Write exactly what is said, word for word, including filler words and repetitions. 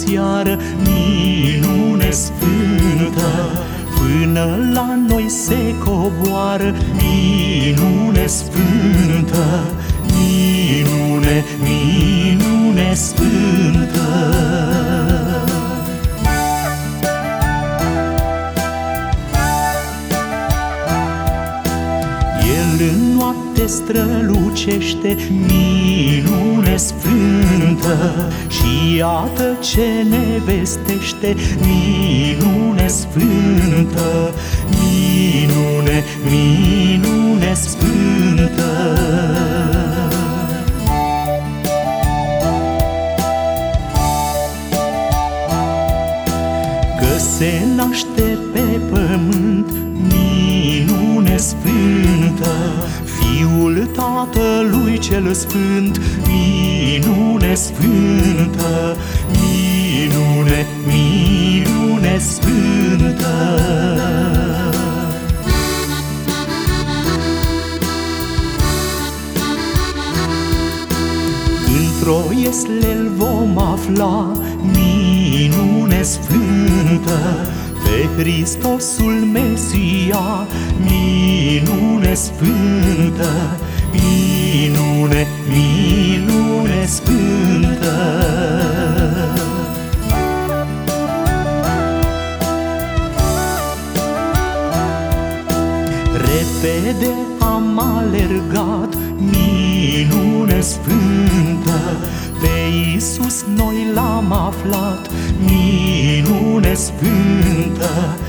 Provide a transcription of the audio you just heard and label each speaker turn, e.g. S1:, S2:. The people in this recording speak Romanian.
S1: seară, minune sfântă, până la noi se coboară, minune sfântă, minune, minune sfântă. El în noapte strălucește, minune sfântă, și iată ce ne vestește, minune sfântă, minune, minune sfântă. Că se naște pe pământ, minune sfântă, Fiul Tatălui cel Sfânt, minune sfântă, minune, minune sfântă. Într-o iesle-l vom afla, minune sfântă, pe Hristosul Mesia, minune sfântă, minune, minune sfântă. Repede am alergat, minune sfântă, pe Iisus noi l-am aflat, minune sfântă,